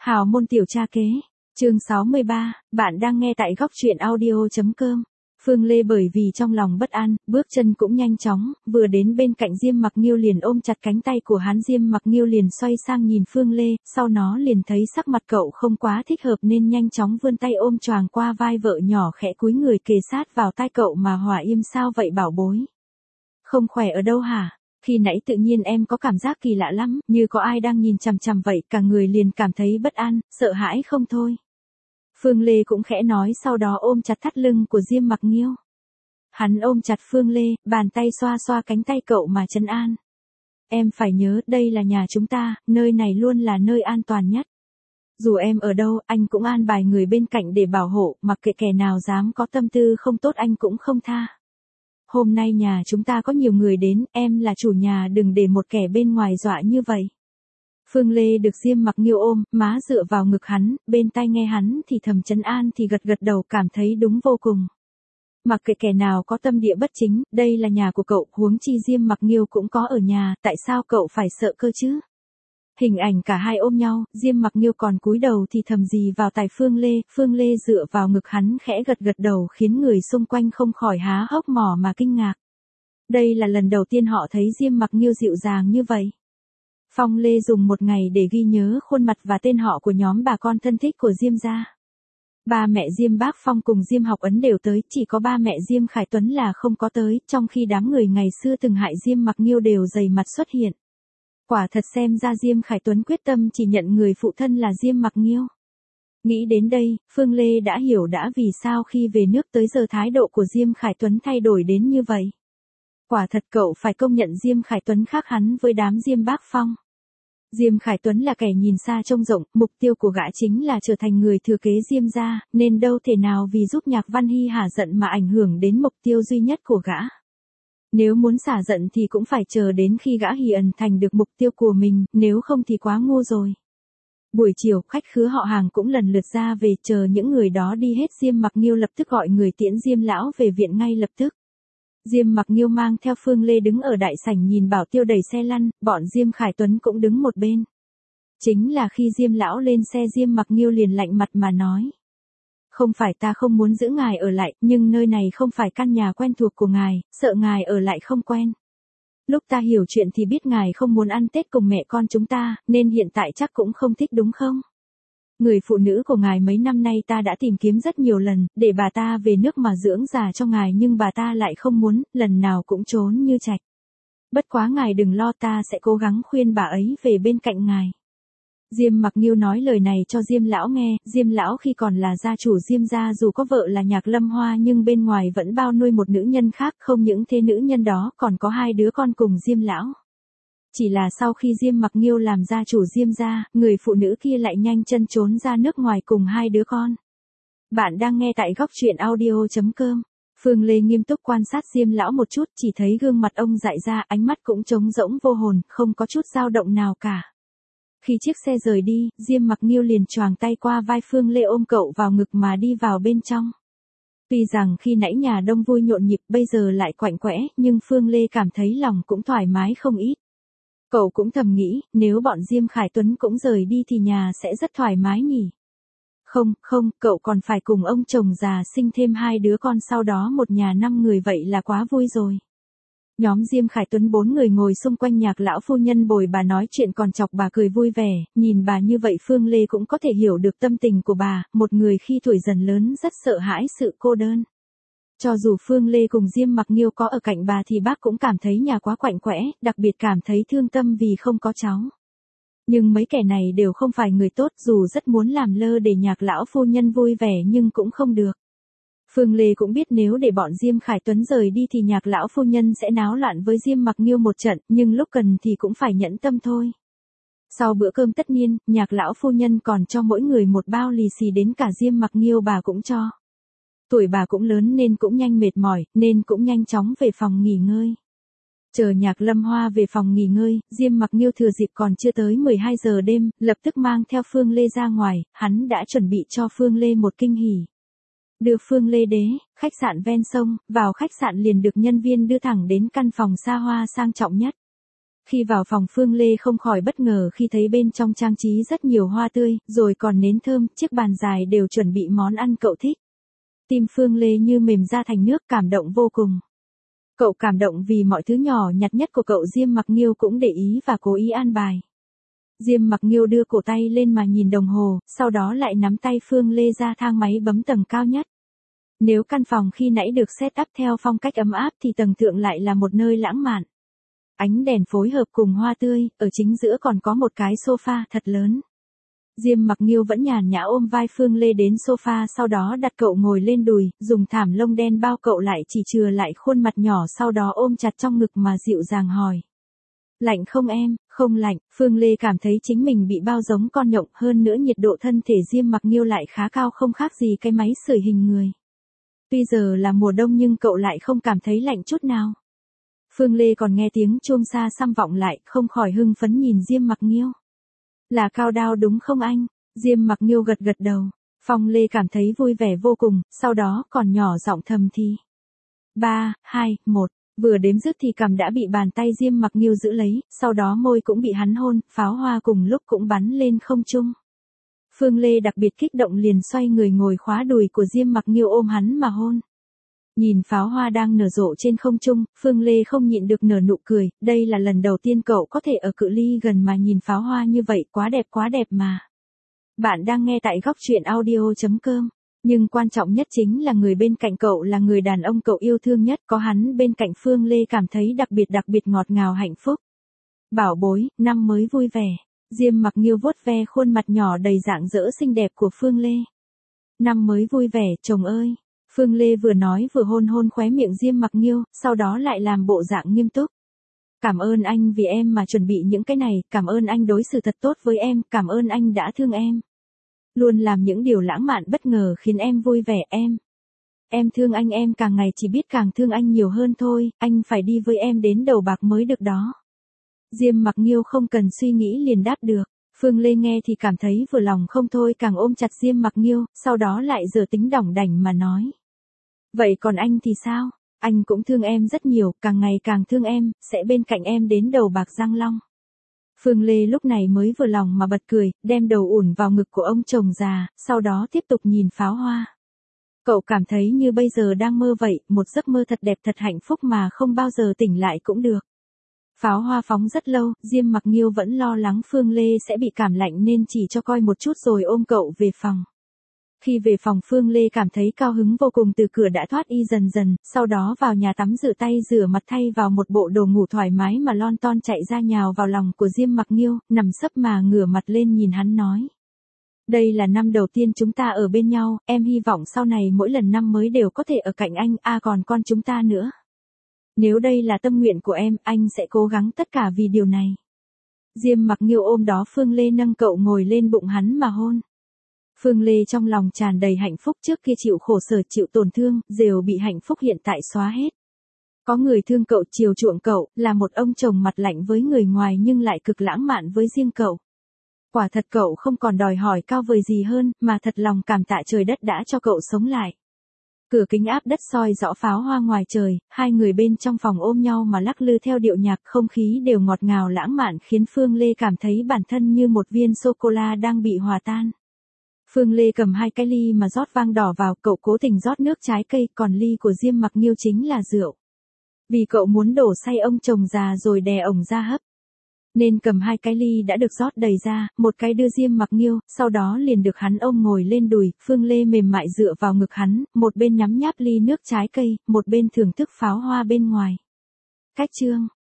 Hào môn tiểu cha kế, chương 63, bạn đang nghe tại góc truyện audio.com. Phương Lê bởi vì trong lòng bất an, bước chân cũng nhanh chóng, vừa đến bên cạnh Diêm Mặc Nghiêu liền ôm chặt cánh tay của hắn. Diêm Mặc Nghiêu liền xoay sang nhìn Phương Lê, sau nó liền thấy sắc mặt cậu không quá thích hợp nên nhanh chóng vươn tay ôm choàng qua vai vợ nhỏ, khẽ cúi người kề sát vào tai cậu mà Hòa Im. Sao vậy bảo bối? Không khỏe ở đâu hả? Khi nãy tự nhiên em có cảm giác kỳ lạ lắm, như có ai đang nhìn chằm chằm vậy, cả người liền cảm thấy bất an, sợ hãi không thôi. Phương Lê cũng khẽ nói, sau đó ôm chặt thắt lưng của Diêm Mặc Nghiêu. Hắn ôm chặt Phương Lê, bàn tay xoa xoa cánh tay cậu mà trấn an. Em phải nhớ, đây là nhà chúng ta, nơi này luôn là nơi an toàn nhất. Dù em ở đâu, anh cũng an bài người bên cạnh để bảo hộ, mặc kệ kẻ nào dám có tâm tư không tốt anh cũng không tha. Hôm nay nhà chúng ta có nhiều người đến, em là chủ nhà, đừng để một kẻ bên ngoài dọa như vậy. Phương Lê được Diêm Mặc Nghiêu ôm, má dựa vào ngực hắn, bên tai nghe hắn thì thầm trấn an thì gật gật đầu, cảm thấy đúng vô cùng. Mặc kệ kẻ nào có tâm địa bất chính, đây là nhà của cậu, huống chi Diêm Mặc Nghiêu cũng có ở nhà, tại sao cậu phải sợ cơ chứ? Hình ảnh cả hai ôm nhau, Diêm Mặc Nghiêu còn cúi đầu thì thầm gì vào tai Phương Lê dựa vào ngực hắn khẽ gật gật đầu, khiến người xung quanh không khỏi há hốc mồm mà kinh ngạc. Đây là lần đầu tiên họ thấy Diêm Mặc Nghiêu dịu dàng như vậy. Phong Lê dùng một ngày để ghi nhớ khuôn mặt và tên họ của nhóm bà con thân thích của Diêm gia. Ba mẹ Diêm Bác Phong cùng Diêm Học Ấn đều tới, chỉ có ba mẹ Diêm Khải Tuấn là không có tới, trong khi đám người ngày xưa từng hại Diêm Mặc Nghiêu đều dày mặt xuất hiện. Quả thật xem ra Diêm Khải Tuấn quyết tâm chỉ nhận người phụ thân là Diêm Mặc Nghiêu. Nghĩ đến đây, Phương Lê đã hiểu đã vì sao khi về nước tới giờ thái độ của Diêm Khải Tuấn thay đổi đến như vậy. Quả thật cậu phải công nhận Diêm Khải Tuấn khác hắn với đám Diêm Bác Phong. Diêm Khải Tuấn là kẻ nhìn xa trông rộng, mục tiêu của gã chính là trở thành người thừa kế Diêm gia, nên đâu thể nào vì giúp Nhạc Văn Hy hả giận mà ảnh hưởng đến mục tiêu duy nhất của gã. Nếu muốn xả giận thì cũng phải chờ đến khi gã Hỉ Ẩn thành được mục tiêu của mình, nếu không thì quá ngu rồi. Buổi chiều, khách khứa họ hàng cũng lần lượt ra về, chờ những người đó đi hết Diêm Mặc Nghiêu lập tức gọi người tiễn Diêm lão về viện ngay lập tức. Diêm Mặc Nghiêu mang theo Phương Lê đứng ở đại sảnh nhìn Bảo Tiêu đẩy xe lăn, bọn Diêm Khải Tuấn cũng đứng một bên. Chính là khi Diêm lão lên xe, Diêm Mặc Nghiêu liền lạnh mặt mà nói. Không phải ta không muốn giữ ngài ở lại, nhưng nơi này không phải căn nhà quen thuộc của ngài, sợ ngài ở lại không quen. Lúc ta hiểu chuyện thì biết ngài không muốn ăn Tết cùng mẹ con chúng ta, nên hiện tại chắc cũng không thích đúng không? Người phụ nữ của ngài mấy năm nay ta đã tìm kiếm rất nhiều lần, để bà ta về nước mà dưỡng già cho ngài, nhưng bà ta lại không muốn, lần nào cũng trốn như trạch. Bất quá ngài đừng lo, ta sẽ cố gắng khuyên bà ấy về bên cạnh ngài. Diêm Mặc Nghiêu nói lời này cho Diêm lão nghe, Diêm lão khi còn là gia chủ Diêm gia dù có vợ là Nhạc Lâm Hoa nhưng bên ngoài vẫn bao nuôi một nữ nhân khác, không những thế nữ nhân đó còn có 2 đứa con cùng Diêm lão. Chỉ là sau khi Diêm Mặc Nghiêu làm gia chủ Diêm gia, người phụ nữ kia lại nhanh chân trốn ra nước ngoài cùng 2 đứa con. Bạn đang nghe tại góc truyện audio.com. Phương Lê nghiêm túc quan sát Diêm lão một chút, chỉ thấy gương mặt ông dại ra, ánh mắt cũng trống rỗng vô hồn, không có chút dao động nào cả. Khi chiếc xe rời đi, Diêm Mặc Nghiêu liền choàng tay qua vai Phương Lê ôm cậu vào ngực mà đi vào bên trong. Tuy rằng khi nãy nhà đông vui nhộn nhịp, bây giờ lại quạnh quẽ, nhưng Phương Lê cảm thấy lòng cũng thoải mái không ít. Cậu cũng thầm nghĩ, nếu bọn Diêm Khải Tuấn cũng rời đi thì nhà sẽ rất thoải mái nhỉ. Không, cậu còn phải cùng ông chồng già sinh thêm 2 đứa con, sau đó một nhà 5 người, vậy là quá vui rồi. Nhóm Diêm Khải Tuấn 4 người ngồi xung quanh Nhạc lão phu nhân bồi bà nói chuyện còn chọc bà cười vui vẻ, nhìn bà như vậy Phương Lê cũng có thể hiểu được tâm tình của bà, một người khi tuổi dần lớn rất sợ hãi sự cô đơn. Cho dù Phương Lê cùng Diêm Mặc Nghiêu có ở cạnh bà thì bác cũng cảm thấy nhà quá quạnh quẽ, đặc biệt cảm thấy thương tâm vì không có cháu. Nhưng mấy kẻ này đều không phải người tốt, dù rất muốn làm lơ để Nhạc lão phu nhân vui vẻ nhưng cũng không được. Phương Lê cũng biết nếu để bọn Diêm Khải Tuấn rời đi thì Nhạc lão phu nhân sẽ náo loạn với Diêm Mặc Nghiêu một trận, nhưng lúc cần thì cũng phải nhẫn tâm thôi. Sau bữa cơm tất niên, Nhạc lão phu nhân còn cho mỗi người một bao lì xì, đến cả Diêm Mặc Nghiêu bà cũng cho. Tuổi bà cũng lớn nên cũng nhanh mệt mỏi, nên cũng nhanh chóng về phòng nghỉ ngơi. Chờ Nhạc Lâm Hoa về phòng nghỉ ngơi, Diêm Mặc Nghiêu thừa dịp còn chưa tới 12 giờ đêm, lập tức mang theo Phương Lê ra ngoài, hắn đã chuẩn bị cho Phương Lê một kinh hỉ. Đưa Phương Lê đến khách sạn ven sông, vào khách sạn liền được nhân viên đưa thẳng đến căn phòng xa hoa sang trọng nhất. Khi vào phòng Phương Lê không khỏi bất ngờ khi thấy bên trong trang trí rất nhiều hoa tươi, rồi còn nến thơm, chiếc bàn dài đều chuẩn bị món ăn cậu thích. Tim Phương Lê như mềm ra thành nước, cảm động vô cùng. Cậu cảm động vì mọi thứ nhỏ nhặt nhất của cậu Diêm Mặc Nghiêu cũng để ý và cố ý an bài. Diêm Mặc Nghiêu đưa cổ tay lên mà nhìn đồng hồ, sau đó lại nắm tay Phương Lê ra thang máy bấm tầng cao nhất. Nếu căn phòng khi nãy được set up theo phong cách ấm áp thì tầng thượng lại là một nơi lãng mạn. Ánh đèn phối hợp cùng hoa tươi, ở chính giữa còn có một cái sofa thật lớn. Diêm Mặc Nghiêu vẫn nhàn nhã ôm vai Phương Lê đến sofa, sau đó đặt cậu ngồi lên đùi, dùng thảm lông đen bao cậu lại, chỉ chừa lại khuôn mặt nhỏ, sau đó ôm chặt trong ngực mà dịu dàng hỏi. Lạnh không em? Không lạnh. Phương Lê cảm thấy chính mình bị bao giống con nhộng, hơn nữa nhiệt độ thân thể Diêm Mặc Nghiêu lại khá cao, không khác gì cái máy sưởi hình người. Tuy giờ là mùa đông nhưng cậu lại không cảm thấy lạnh chút nào. Phương Lê còn nghe tiếng chuông xa xăm vọng lại, không khỏi hưng phấn nhìn Diêm Mặc Nghiêu. Là cao đao đúng không anh? Diêm Mặc Nghiêu gật gật đầu. Phong Lê cảm thấy vui vẻ vô cùng, sau đó còn nhỏ giọng thầm thì. 3, 2, 1. Vừa đếm dứt thì cằm đã bị bàn tay Diêm Mặc Nghiêu giữ lấy, sau đó môi cũng bị hắn hôn, pháo hoa cùng lúc cũng bắn lên không trung. Phương Lê đặc biệt kích động liền xoay người ngồi khóa đùi của Diêm Mặc Nghiêu ôm hắn mà hôn. Nhìn pháo hoa đang nở rộ trên không trung, Phương Lê không nhịn được nở nụ cười, đây là lần đầu tiên cậu có thể ở cự ly gần mà nhìn pháo hoa như vậy, quá đẹp mà. Bạn đang nghe tại góc truyện audio.com. Nhưng quan trọng nhất chính là người bên cạnh cậu là người đàn ông cậu yêu thương nhất, có hắn bên cạnh Phương Lê cảm thấy đặc biệt ngọt ngào hạnh phúc. Bảo bối, năm mới vui vẻ. Diêm Mặc Nghiêu vuốt ve khuôn mặt nhỏ đầy rạng rỡ xinh đẹp của Phương Lê. Năm mới vui vẻ, chồng ơi. Phương Lê vừa nói vừa hôn khóe miệng Diêm Mặc Nghiêu, sau đó lại làm bộ dạng nghiêm túc. Cảm ơn anh vì em mà chuẩn bị những cái này, cảm ơn anh đối xử thật tốt với em, cảm ơn anh đã thương em. Luôn làm những điều lãng mạn bất ngờ khiến em vui vẻ em. Em thương anh, em càng ngày chỉ biết càng thương anh nhiều hơn thôi, anh phải đi với em đến đầu bạc mới được đó. Diêm Mặc Nghiêu không cần suy nghĩ liền đáp được. Phương Lê nghe thì cảm thấy vừa lòng không thôi, càng ôm chặt Diêm Mặc Nghiêu, sau đó lại giở tính đỏng đảnh mà nói. Vậy còn anh thì sao? Anh cũng thương em rất nhiều, càng ngày càng thương em, sẽ bên cạnh em đến đầu bạc răng long. Phương Lê lúc này mới vừa lòng mà bật cười, đem đầu ủn vào ngực của ông chồng già, sau đó tiếp tục nhìn pháo hoa. Cậu cảm thấy như bây giờ đang mơ vậy, một giấc mơ thật đẹp thật hạnh phúc mà không bao giờ tỉnh lại cũng được. Pháo hoa phóng rất lâu, Diêm Mặc Nghiêu vẫn lo lắng Phương Lê sẽ bị cảm lạnh nên chỉ cho coi một chút rồi ôm cậu về phòng. Khi về phòng Phương Lê cảm thấy cao hứng vô cùng, từ cửa đã thoát y dần, sau đó vào nhà tắm rửa tay rửa mặt, thay vào một bộ đồ ngủ thoải mái mà lon ton chạy ra nhào vào lòng của Diêm Mặc Nghiêu, nằm sấp mà ngửa mặt lên nhìn hắn nói. Đây là năm đầu tiên chúng ta ở bên nhau, em hy vọng sau này mỗi lần năm mới đều có thể ở cạnh anh, còn con chúng ta nữa. Nếu đây là tâm nguyện của em, anh sẽ cố gắng tất cả vì điều này. Diêm Mặc Nghiêu ôm đó Phương Lê nâng cậu ngồi lên bụng hắn mà hôn. Phương Lê trong lòng tràn đầy hạnh phúc, trước kia chịu khổ sở chịu tổn thương, đều bị hạnh phúc hiện tại xóa hết. Có người thương cậu, chiều chuộng cậu, là một ông chồng mặt lạnh với người ngoài nhưng lại cực lãng mạn với riêng cậu. Quả thật cậu không còn đòi hỏi cao vời gì hơn, mà thật lòng cảm tạ trời đất đã cho cậu sống lại. Cửa kính áp đất soi rõ pháo hoa ngoài trời, hai người bên trong phòng ôm nhau mà lắc lư theo điệu nhạc, không khí đều ngọt ngào lãng mạn khiến Phương Lê cảm thấy bản thân như một viên sô-cô-la đang bị hòa tan. Phương Lê cầm hai cái ly mà rót vang đỏ vào, cậu cố tình rót nước trái cây, còn ly của Diêm Mặc Nghiêu chính là rượu. Vì cậu muốn đổ say ông chồng già rồi đè ổng ra hấp, nên cầm hai cái ly đã được rót đầy ra, một cái đưa Diêm Mặc Nghiêu, sau đó liền được hắn ôm ngồi lên đùi, Phương Lê mềm mại dựa vào ngực hắn, một bên nhắm nháp ly nước trái cây, một bên thưởng thức pháo hoa bên ngoài. Cách chương